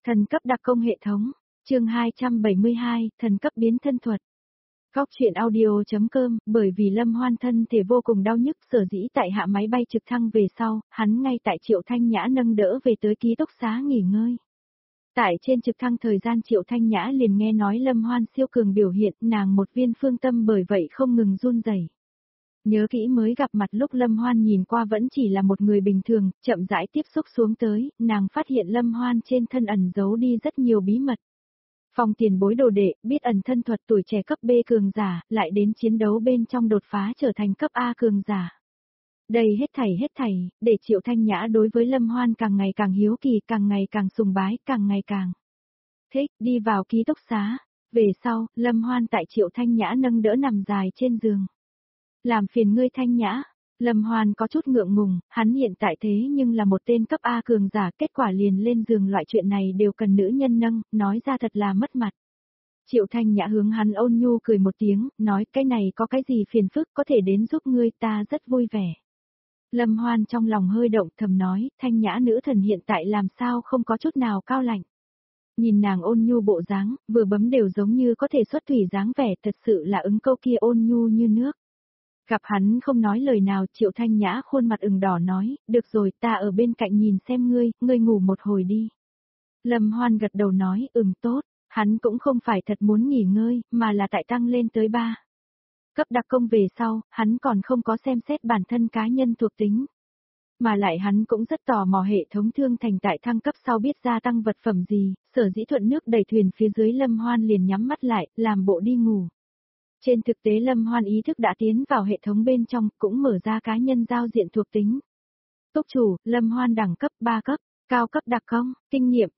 Thần cấp đặc công hệ thống, chương 272, thần cấp biến thân thuật. Góc truyện audio.com, bởi vì Lâm Hoan thân thể vô cùng đau nhức, sở dĩ tại hạ máy bay trực thăng về sau, hắn ngay tại Triệu Thanh Nhã nâng đỡ về tới ký túc xá nghỉ ngơi. Tại trên trực thăng thời gian Triệu Thanh Nhã liền nghe nói Lâm Hoan siêu cường biểu hiện, nàng một viên phương tâm bởi vậy không ngừng run rẩy. Nhớ kỹ mới gặp mặt lúc Lâm Hoan nhìn qua vẫn chỉ là một người bình thường, chậm rãi tiếp xúc xuống tới, nàng phát hiện Lâm Hoan trên thân ẩn giấu đi rất nhiều bí mật. Phong tiền bối đồ đệ, biết ẩn thân thuật tuổi trẻ cấp B cường giả, lại đến chiến đấu bên trong đột phá trở thành cấp A cường giả. Đây hết thảy, để Triệu Thanh Nhã đối với Lâm Hoan càng ngày càng hiếu kỳ, càng ngày càng sùng bái, càng ngày càng thích, đi vào ký túc xá. Về sau, Lâm Hoan tại Triệu Thanh Nhã nâng đỡ nằm dài trên giường. Làm phiền ngươi Thanh Nhã. Lâm Hoan có chút ngượng ngùng, hắn hiện tại thế nhưng là một tên cấp A cường giả, kết quả liền lên giường loại chuyện này đều cần nữ nhân nâng, nói ra thật là mất mặt. Triệu Thanh Nhã hướng hắn ôn nhu cười một tiếng, nói cái này có cái gì phiền phức, có thể đến giúp ngươi, ta rất vui vẻ. Lâm Hoan trong lòng hơi động, thầm nói, Thanh Nhã nữ thần hiện tại làm sao không có chút nào cao lạnh. Nhìn nàng ôn nhu bộ dáng, vừa bấm đều giống như có thể xuất thủy dáng vẻ, thật sự là ứng câu kia ôn nhu như nước. Gặp hắn không nói lời nào, Triệu Thanh Nhã khuôn mặt ửng đỏ nói, được rồi, ta ở bên cạnh nhìn xem ngươi ngủ một hồi đi. Lâm Hoan gật đầu nói, tốt, hắn cũng không phải thật muốn nghỉ ngơi, mà là tại tăng lên tới 3. Cấp đặc công về sau, hắn còn không có xem xét bản thân cá nhân thuộc tính. Mà lại hắn cũng rất tò mò hệ thống thương thành tại thăng cấp sau biết gia tăng vật phẩm gì, sở dĩ thuận nước đẩy thuyền phía dưới Lâm Hoan liền nhắm mắt lại, làm bộ đi ngủ. Trên thực tế Lâm Hoan ý thức đã tiến vào hệ thống bên trong, cũng mở ra cá nhân giao diện thuộc tính. Túc chủ, Lâm Hoan đẳng cấp 3 cấp, cao cấp đặc công, kinh nghiệm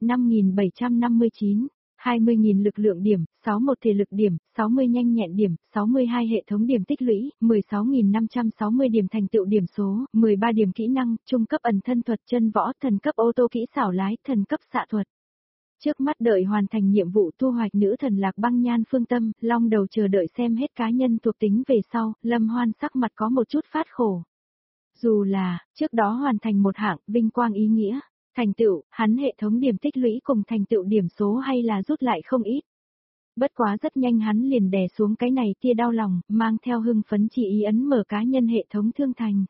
5.759, 20.000 lực lượng điểm, 61 thể lực điểm, 60 nhanh nhẹn điểm, 62 hệ thống điểm tích lũy, 16.560 điểm thành tựu điểm số, 13 điểm kỹ năng, trung cấp ẩn thân thuật chân võ, thần cấp ô tô kỹ xảo lái, thần cấp xạ thuật. Trước mắt đợi hoàn thành nhiệm vụ thu hoạch nữ thần Lạc Băng Nhan phương tâm, long đầu chờ đợi xem hết cá nhân thuộc tính về sau, Lâm Hoan sắc mặt có một chút phát khổ. Dù là, trước đó hoàn thành một hạng, vinh quang ý nghĩa, thành tựu, hắn hệ thống điểm tích lũy cùng thành tựu điểm số hay là rút lại không ít. Bất quá rất nhanh hắn liền đè xuống cái này tia đau lòng, mang theo hưng phấn chỉ ý ấn mở cá nhân hệ thống thương thành.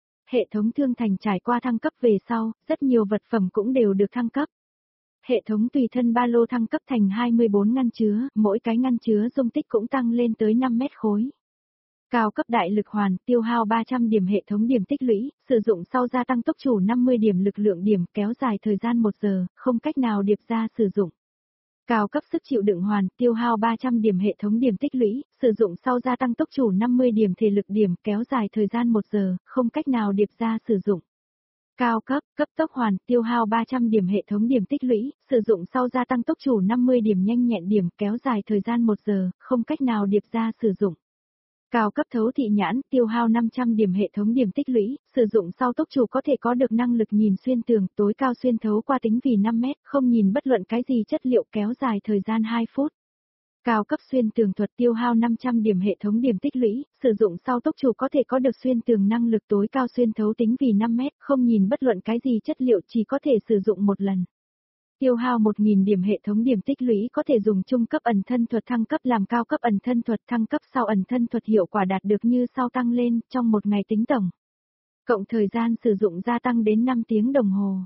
Hệ thống thương thành trải qua thăng cấp về sau, rất nhiều vật phẩm cũng đều được thăng cấp. Hệ thống tùy thân ba lô thăng cấp thành 24 ngăn chứa, mỗi cái ngăn chứa dung tích cũng tăng lên tới 5 mét khối. Cao cấp đại lực hoàn, tiêu hao 300 điểm hệ thống điểm tích lũy, sử dụng sau gia tăng tốc chủ 50 điểm lực lượng điểm, kéo dài thời gian 1 giờ, không cách nào điệp ra sử dụng. Cao cấp sức chịu đựng hoàn, tiêu hao 300 điểm hệ thống điểm tích lũy, sử dụng sau gia tăng tốc chủ 50 điểm thể lực điểm, kéo dài thời gian 1 giờ, không cách nào điệp ra sử dụng. Cao cấp, cấp tốc hoàn, tiêu hao 300 điểm hệ thống điểm tích lũy, sử dụng sau gia tăng tốc chủ 50 điểm nhanh nhẹn điểm, kéo dài thời gian 1 giờ, không cách nào điệp ra sử dụng. Cao cấp thấu thị nhãn, tiêu hao 500 điểm hệ thống điểm tích lũy, sử dụng sau tốc chủ có thể có được năng lực nhìn xuyên tường, tối cao xuyên thấu qua tính vì 5 mét, không nhìn bất luận cái gì chất liệu, kéo dài thời gian 2 phút. Cao cấp xuyên tường thuật, tiêu hao 500 điểm hệ thống điểm tích lũy, sử dụng sau tốc chủ có thể có được xuyên tường năng lực tối cao xuyên thấu tính vì 5 mét, không nhìn bất luận cái gì chất liệu, chỉ có thể sử dụng một lần. Tiêu hao 1.000 điểm hệ thống điểm tích lũy, có thể dùng trung cấp ẩn thân thuật thăng cấp làm cao cấp ẩn thân thuật, thăng cấp sau ẩn thân thuật hiệu quả đạt được như sau tăng lên, trong một ngày tính tổng. Cộng thời gian sử dụng gia tăng đến 5 tiếng đồng hồ.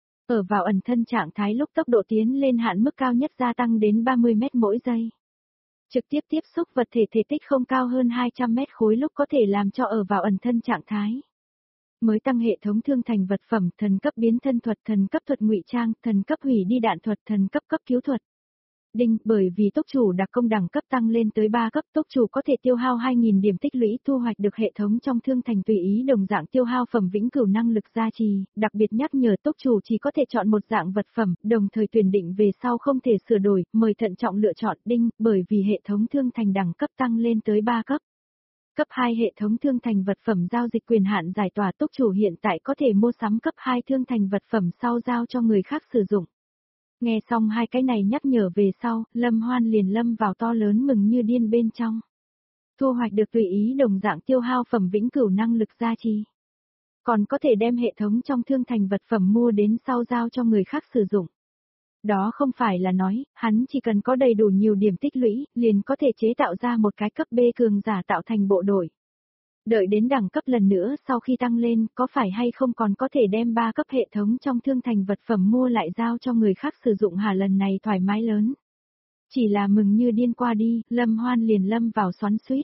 Ở vào ẩn thân trạng thái lúc tốc độ tiến lên hạn mức cao nhất gia tăng đến 30 mét mỗi giây. Trực tiếp tiếp xúc vật thể thể tích không cao hơn 200 mét khối lúc có thể làm cho ở vào ẩn thân trạng thái. Mới tăng hệ thống thương thành vật phẩm, thần cấp biến thân thuật, thần cấp thuật ngụy trang, thần cấp hủy đi đạn thuật, thần cấp cấp cứu thuật. Đinh, bởi vì tốc chủ đặc công đẳng cấp tăng lên tới 3 cấp, tốc chủ có thể tiêu hao 2.000 điểm tích lũy thu hoạch được hệ thống trong thương thành tùy ý đồng dạng tiêu hao phẩm vĩnh cửu năng lực gia trì, đặc biệt nhắc nhở tốc chủ chỉ có thể chọn một dạng vật phẩm, đồng thời tuyển định về sau không thể sửa đổi, mời thận trọng lựa chọn. Đinh, bởi vì hệ thống thương thành đẳng cấp tăng lên tới 3 cấp. Cấp 2 hệ thống thương thành vật phẩm giao dịch quyền hạn giải tỏa, tốc chủ hiện tại có thể mua sắm cấp 2 thương thành vật phẩm sau giao cho người khác sử dụng. Nghe xong hai cái này nhắc nhở về sau, Lâm Hoan liền lâm vào to lớn mừng như điên bên trong. Thu hoạch được tùy ý đồng dạng tiêu hao phẩm vĩnh cửu năng lực gia trì. Còn có thể đem hệ thống trong thương thành vật phẩm mua đến sau giao cho người khác sử dụng. Đó không phải là nói, hắn chỉ cần có đầy đủ nhiều điểm tích lũy, liền có thể chế tạo ra một cái cấp B cường giả tạo thành bộ đội. Đợi đến đẳng cấp lần nữa sau khi tăng lên, có phải hay không còn có thể đem 3 cấp hệ thống trong thương thành vật phẩm mua lại giao cho người khác sử dụng hả, lần này thoải mái lớn. Chỉ là mừng như điên qua đi, Lâm Hoan liền lâm vào xoắn xuýt.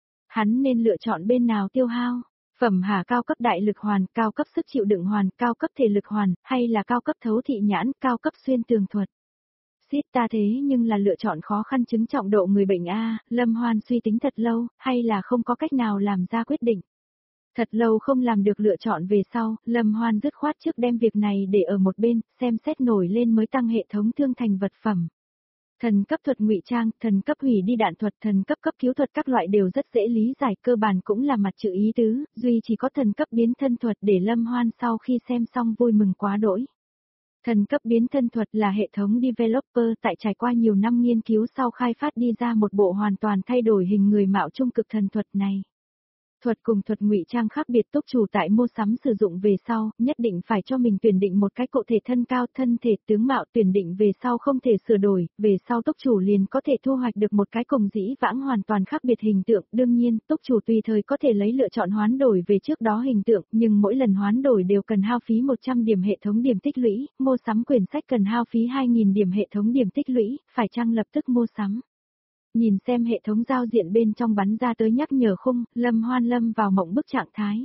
Hắn nên lựa chọn bên nào tiêu hao? Phẩm hả, cao cấp đại lực hoàn, cao cấp sức chịu đựng hoàn, cao cấp thể lực hoàn, hay là cao cấp thấu thị nhãn, cao cấp xuyên tường thuật? Xít ta thế nhưng là lựa chọn khó khăn chứng trọng độ người bệnh A, Lâm Hoan suy tính thật lâu, hay là không có cách nào làm ra quyết định. Thật lâu không làm được lựa chọn về sau, Lâm Hoan dứt khoát trước đem việc này để ở một bên, xem xét nổi lên mới tăng hệ thống thương thành vật phẩm. Thần cấp thuật ngụy trang, thần cấp hủy đi đạn thuật, thần cấp cấp cứu thuật các loại đều rất dễ lý giải, cơ bản cũng là mặt chữ ý tứ, duy chỉ có thần cấp biến thân thuật để Lâm Hoan sau khi xem xong vui mừng quá đỗi. Thần cấp biến thân thuật là hệ thống developer tại trải qua nhiều năm nghiên cứu sau khai phát đi ra một bộ hoàn toàn thay đổi hình người mạo trung cực thần thuật này. Thuật cùng thuật ngụy trang khác biệt, túc chủ tại mua sắm sử dụng về sau, nhất định phải cho mình tuyển định một cái cụ thể thân cao, thân thể, tướng mạo, tuyển định về sau không thể sửa đổi, về sau túc chủ liền có thể thu hoạch được một cái cùng dĩ vãng hoàn toàn khác biệt hình tượng, đương nhiên, túc chủ tùy thời có thể lấy lựa chọn hoán đổi về trước đó hình tượng, nhưng mỗi lần hoán đổi đều cần hao phí 100 điểm hệ thống điểm tích lũy, mua sắm quyển sách cần hao phí 2000 điểm hệ thống điểm tích lũy, phải chăng lập tức mua sắm. Nhìn xem hệ thống giao diện bên trong bắn ra tới nhắc nhở khung, Lâm Hoan lâm vào mộng bức trạng thái.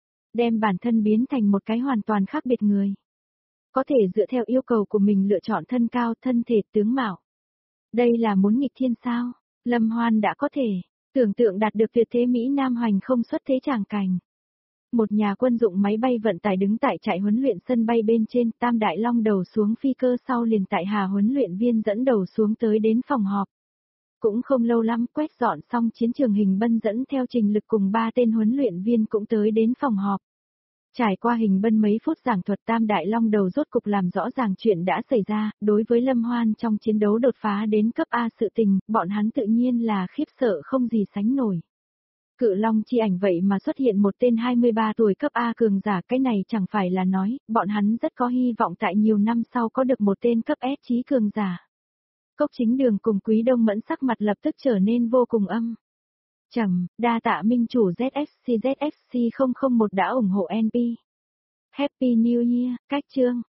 Đem bản thân biến thành một cái hoàn toàn khác biệt người. Có thể dựa theo yêu cầu của mình lựa chọn thân cao, thân thể, tướng mạo. Đây là muốn nghịch thiên sao? Lâm Hoan đã có thể tưởng tượng đạt được tuyệt thế Mỹ Nam hoành không xuất thế tràng cảnh. Một nhà quân dụng máy bay vận tải đứng tại trại huấn luyện sân bay bên trên, Tam Đại Long đầu xuống phi cơ sau liền tại Hà huấn luyện viên dẫn đầu xuống tới đến phòng họp. Cũng không lâu lắm, quét dọn xong chiến trường, Hình Bân dẫn theo Trình Lực cùng 3 tên huấn luyện viên cũng tới đến phòng họp. Trải qua Hình Bân mấy phút giảng thuật, Tam Đại Long đầu rốt cục làm rõ ràng chuyện đã xảy ra, đối với Lâm Hoan trong chiến đấu đột phá đến cấp A sự tình, bọn hắn tự nhiên là khiếp sợ không gì sánh nổi. Cự Long chi ảnh vậy mà xuất hiện một tên 23 tuổi cấp A cường giả, cái này chẳng phải là nói, bọn hắn rất có hy vọng tại nhiều năm sau có được một tên cấp S chí cường giả. Cốc Chính Đường cùng Quý Đông Mẫn sắc mặt lập tức trở nên vô cùng âm trầm, đa tạ minh chủ ZFC 001 đã ủng hộ NP. Happy New Year, cách chương.